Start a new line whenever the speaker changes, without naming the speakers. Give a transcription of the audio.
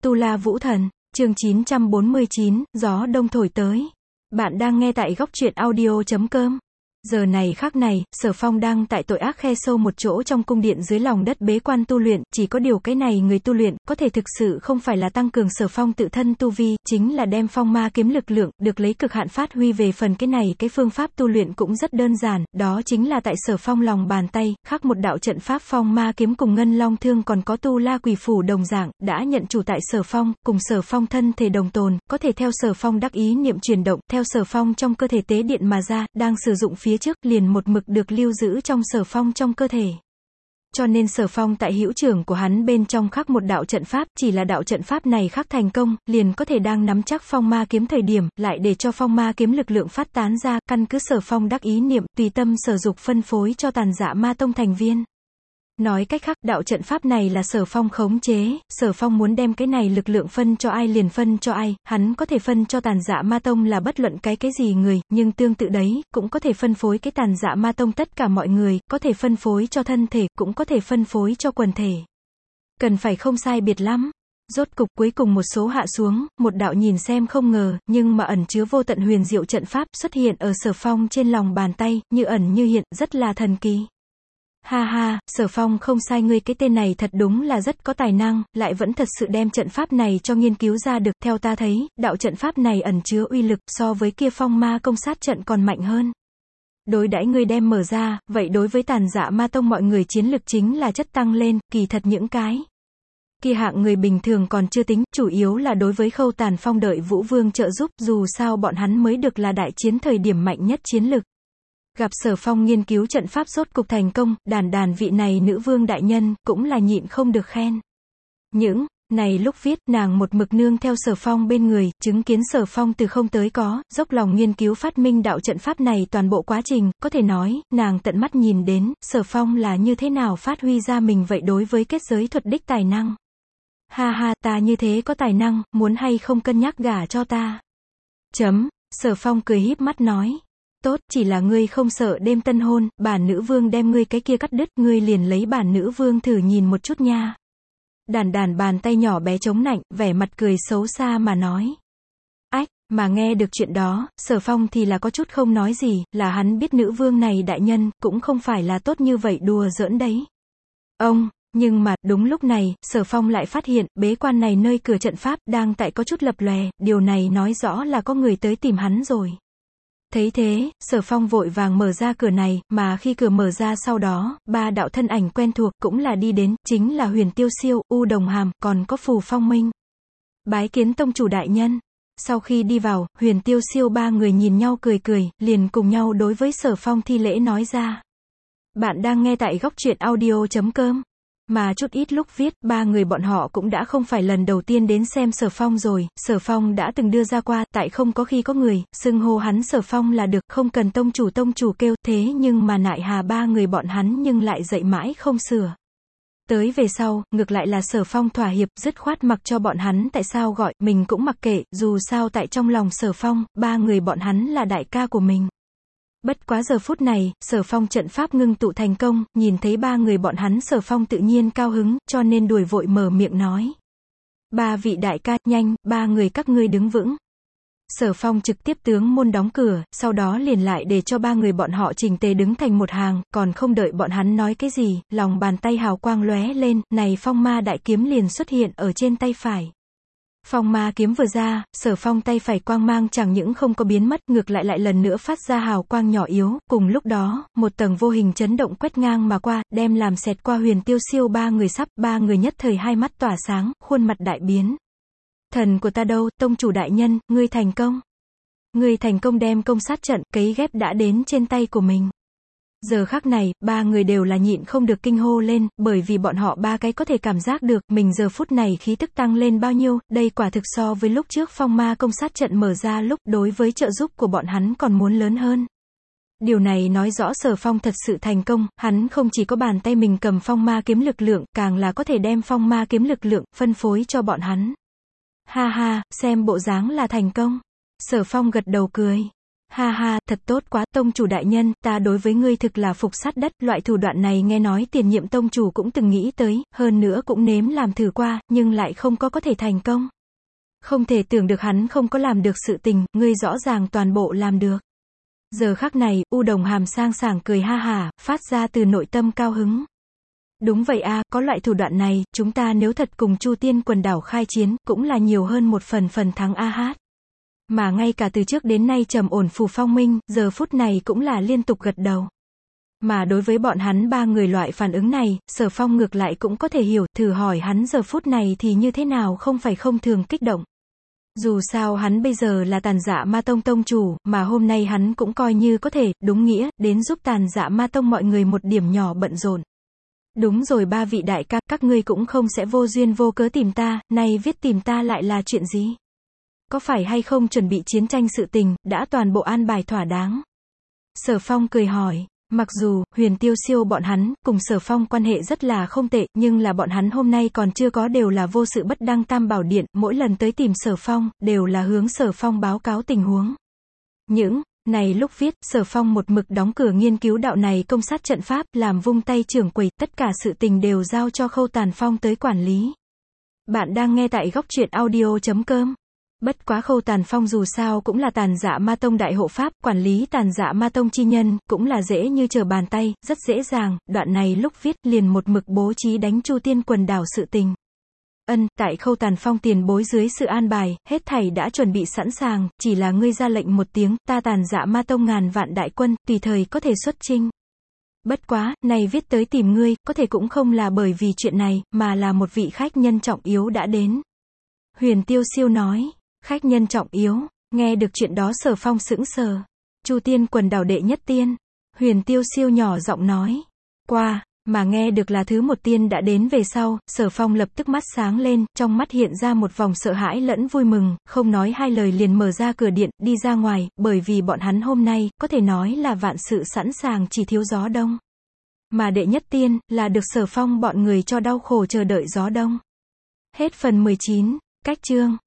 Tu La Vũ Thần, chương 949, gió đông thổi tới. Bạn đang nghe tại góc truyện audio.com. Giờ này khắc này, Sở Phong đang tại tội ác khe sâu một chỗ trong cung điện dưới lòng đất bế quan tu luyện, chỉ có điều cái này người tu luyện, có thể thực sự không phải là tăng cường Sở Phong tự thân tu vi, chính là đem phong ma kiếm lực lượng, được lấy cực hạn phát huy về phần cái này cái phương pháp tu luyện cũng rất đơn giản, đó chính là tại Sở Phong lòng bàn tay, khắc một đạo trận pháp phong ma kiếm cùng ngân long thương còn có tu la quỷ phủ đồng dạng, đã nhận chủ tại Sở Phong, cùng Sở Phong thân thể đồng tồn, có thể theo Sở Phong đắc ý niệm chuyển động, theo Sở Phong trong cơ thể tế điện mà ra, đang sử dụng phía trước liền một mực được lưu giữ trong Sở Phong trong cơ thể. Cho nên Sở Phong tại hữu trưởng của hắn bên trong khắc một đạo trận pháp, chỉ là đạo trận pháp này khắc thành công, liền có thể đang nắm chắc phong ma kiếm thời điểm, lại để cho phong ma kiếm lực lượng phát tán ra, căn cứ Sở Phong đắc ý niệm, tùy tâm sở dục phân phối cho Tàn Dạ Ma Tông thành viên. Nói cách khác, đạo trận pháp này là Sở Phong khống chế, Sở Phong muốn đem cái này lực lượng phân cho ai liền phân cho ai, hắn có thể phân cho Tàn Dạ Ma Tông là bất luận cái gì người, nhưng tương tự đấy, cũng có thể phân phối cái Tàn Dạ Ma Tông tất cả mọi người, có thể phân phối cho thân thể, cũng có thể phân phối cho quần thể. Cần phải không sai biệt lắm. Rốt cục cuối cùng một số hạ xuống, một đạo nhìn xem không ngờ, nhưng mà ẩn chứa vô tận huyền diệu trận pháp xuất hiện ở Sở Phong trên lòng bàn tay, như ẩn như hiện, rất là thần kỳ. Ha ha, Sở Phong không sai, ngươi cái tên này thật đúng là rất có tài năng, lại vẫn thật sự đem trận pháp này cho nghiên cứu ra được, theo ta thấy, đạo trận pháp này ẩn chứa uy lực so với kia phong ma công sát trận còn mạnh hơn. Đối đãi ngươi đem mở ra, vậy đối với Tàn Dạ Ma Tông mọi người chiến lực chính là chất tăng lên, kỳ thật những cái kia hạng người bình thường còn chưa tính, chủ yếu là đối với Khâu Tàn Phong đợi Vũ Vương trợ giúp, dù sao bọn hắn mới được là đại chiến thời điểm mạnh nhất chiến lực. Gặp Sở Phong nghiên cứu trận pháp rốt cục thành công, đàn vị này nữ vương đại nhân, cũng là nhịn không được khen. Những này lúc viết, nàng một mực nương theo Sở Phong bên người, chứng kiến Sở Phong từ không tới có, dốc lòng nghiên cứu phát minh đạo trận pháp này toàn bộ quá trình, có thể nói, nàng tận mắt nhìn đến, Sở Phong là như thế nào phát huy ra mình vậy đối với kết giới thuật đích tài năng. Ha ha, ta như thế có tài năng, muốn hay không cân nhắc gả cho ta. Sở Phong cười híp mắt nói. Tốt, chỉ là ngươi không sợ đêm tân hôn, bản nữ vương đem ngươi cái kia cắt đứt, ngươi liền lấy bản nữ vương thử nhìn một chút nha. Đàn bàn tay nhỏ bé chống nạnh, vẻ mặt cười xấu xa mà nói. Ách, mà nghe được chuyện đó, Sở Phong thì là có chút không nói gì, là hắn biết nữ vương này đại nhân, cũng không phải là tốt như vậy đùa giỡn đấy. Nhưng mà, đúng lúc này, Sở Phong lại phát hiện, bế quan này nơi cửa trận pháp, đang tại có chút lập lòe, điều này nói rõ là có người tới tìm hắn rồi. Thấy thế, Sở Phong vội vàng mở ra cửa này, mà khi cửa mở ra sau đó, ba đạo thân ảnh quen thuộc cũng là đi đến, chính là Huyền Tiêu Siêu, U Đồng Hàm, còn có Phù Phong Minh. Bái kiến tông chủ đại nhân. Sau khi đi vào, Huyền Tiêu Siêu ba người nhìn nhau cười, liền cùng nhau đối với Sở Phong thi lễ nói ra. Bạn đang nghe tại góc truyện audio.com. Mà chút ít lúc viết, ba người bọn họ cũng đã không phải lần đầu tiên đến xem Sở Phong rồi, Sở Phong đã từng đưa ra qua, tại không có khi có người, xưng hô hắn Sở Phong là được, không cần tông chủ kêu, thế nhưng mà nại hà ba người bọn hắn nhưng lại dạy mãi không sửa. Tới về sau, ngược lại là Sở Phong thỏa hiệp, dứt khoát mặc cho bọn hắn tại sao gọi, mình cũng mặc kệ, dù sao tại trong lòng Sở Phong, ba người bọn hắn là đại ca của mình. Bất quá giờ phút này, Sở Phong trận pháp ngưng tụ thành công, nhìn thấy ba người bọn hắn Sở Phong tự nhiên cao hứng, cho nên đuổi vội mở miệng nói. Ba vị đại ca, nhanh, ba người các ngươi đứng vững. Sở Phong trực tiếp tướng môn đóng cửa, sau đó liền lại để cho ba người bọn họ chỉnh tề đứng thành một hàng, còn không đợi bọn hắn nói cái gì, lòng bàn tay hào quang lóe lên, này phong ma đại kiếm liền xuất hiện ở trên tay phải. Phong ma kiếm vừa ra, Sở Phong tay phải quang mang chẳng những không có biến mất, ngược lại lần nữa phát ra hào quang nhỏ yếu, cùng lúc đó, một tầng vô hình chấn động quét ngang mà qua, đem làm xẹt qua Huyền Tiêu Siêu ba người ba người nhất thời hai mắt tỏa sáng, khuôn mặt đại biến. Thần của ta đâu, tông chủ đại nhân, ngươi thành công. Ngươi thành công đem công sát trận, cấy ghép đã đến trên tay của mình. Giờ khắc này, ba người đều là nhịn không được kinh hô lên, bởi vì bọn họ ba cái có thể cảm giác được, mình giờ phút này khí tức tăng lên bao nhiêu, đây quả thực so với lúc trước phong ma công sát trận mở ra lúc, đối với trợ giúp của bọn hắn còn muốn lớn hơn. Điều này nói rõ Sở Phong thật sự thành công, hắn không chỉ có bàn tay mình cầm phong ma kiếm lực lượng, càng là có thể đem phong ma kiếm lực lượng, phân phối cho bọn hắn. Ha ha, xem bộ dáng là thành công. Sở Phong gật đầu cười. Ha ha, thật tốt quá, tông chủ đại nhân, ta đối với ngươi thực là phục sát đất, loại thủ đoạn này nghe nói tiền nhiệm tông chủ cũng từng nghĩ tới, hơn nữa cũng nếm làm thử qua, nhưng lại không có thể thành công. Không thể tưởng được hắn không có làm được sự tình, ngươi rõ ràng toàn bộ làm được. Giờ khắc này, U Đồng Hàm sang sảng cười ha hả, phát ra từ nội tâm cao hứng. Đúng vậy a, có loại thủ đoạn này, chúng ta nếu thật cùng Chu Tiên quần đảo khai chiến, cũng là nhiều hơn một phần thắng a hát. Mà ngay cả từ trước đến nay trầm ổn Phù Phong Minh, giờ phút này cũng là liên tục gật đầu. Mà đối với bọn hắn ba người loại phản ứng này, Sở Phong ngược lại cũng có thể hiểu, thử hỏi hắn giờ phút này thì như thế nào không phải không thường kích động. Dù sao hắn bây giờ là Tàn Dạ Ma Tông tông chủ, mà hôm nay hắn cũng coi như có thể, đúng nghĩa, đến giúp Tàn Dạ Ma Tông mọi người một điểm nhỏ bận rộn. Đúng rồi ba vị đại ca, các ngươi cũng không sẽ vô duyên vô cớ tìm ta, nay viết tìm ta lại là chuyện gì? Có phải hay không chuẩn bị chiến tranh sự tình, đã toàn bộ an bài thỏa đáng? Sở Phong cười hỏi, mặc dù, Huyền Tiêu Siêu bọn hắn, cùng Sở Phong quan hệ rất là không tệ, nhưng là bọn hắn hôm nay còn chưa có đều là vô sự bất đăng Tam Bảo Điện, mỗi lần tới tìm Sở Phong, đều là hướng Sở Phong báo cáo tình huống. Những này lúc viết, Sở Phong một mực đóng cửa nghiên cứu đạo này công sát trận pháp, làm vung tay trưởng quầy, tất cả sự tình đều giao cho Khâu Tàn Phong tới quản lý. Bạn đang nghe tại góc truyện audio.com. Bất quá Khâu Tàn Phong dù sao cũng là Tàn Dạ Ma Tông đại hộ pháp, quản lý Tàn Dạ Ma Tông chi nhân, cũng là dễ như trở bàn tay, rất dễ dàng, đoạn này lúc viết liền một mực bố trí đánh Chu Tiên quần đảo sự tình. Tại Khâu Tàn Phong tiền bối dưới sự an bài, hết thảy đã chuẩn bị sẵn sàng, chỉ là ngươi ra lệnh một tiếng, ta Tàn Dạ Ma Tông ngàn vạn đại quân, tùy thời có thể xuất chinh. Bất quá, này viết tới tìm ngươi, có thể cũng không là bởi vì chuyện này, mà là một vị khách nhân trọng yếu đã đến. Huyền Tiêu Siêu nói, khách nhân trọng yếu, nghe được chuyện đó Sở Phong sững sờ. Chu Tiên quần đảo đệ nhất tiên. Huyền Tiêu Siêu nhỏ giọng nói, qua. Mà nghe được là thứ một tiên đã đến về sau, Sở Phong lập tức mắt sáng lên, trong mắt hiện ra một vòng sợ hãi lẫn vui mừng, không nói hai lời liền mở ra cửa điện, đi ra ngoài, bởi vì bọn hắn hôm nay, có thể nói là vạn sự sẵn sàng chỉ thiếu gió đông. Mà đệ nhất tiên, là được Sở Phong bọn người cho đau khổ chờ đợi gió đông. Hết phần 19, cách chương.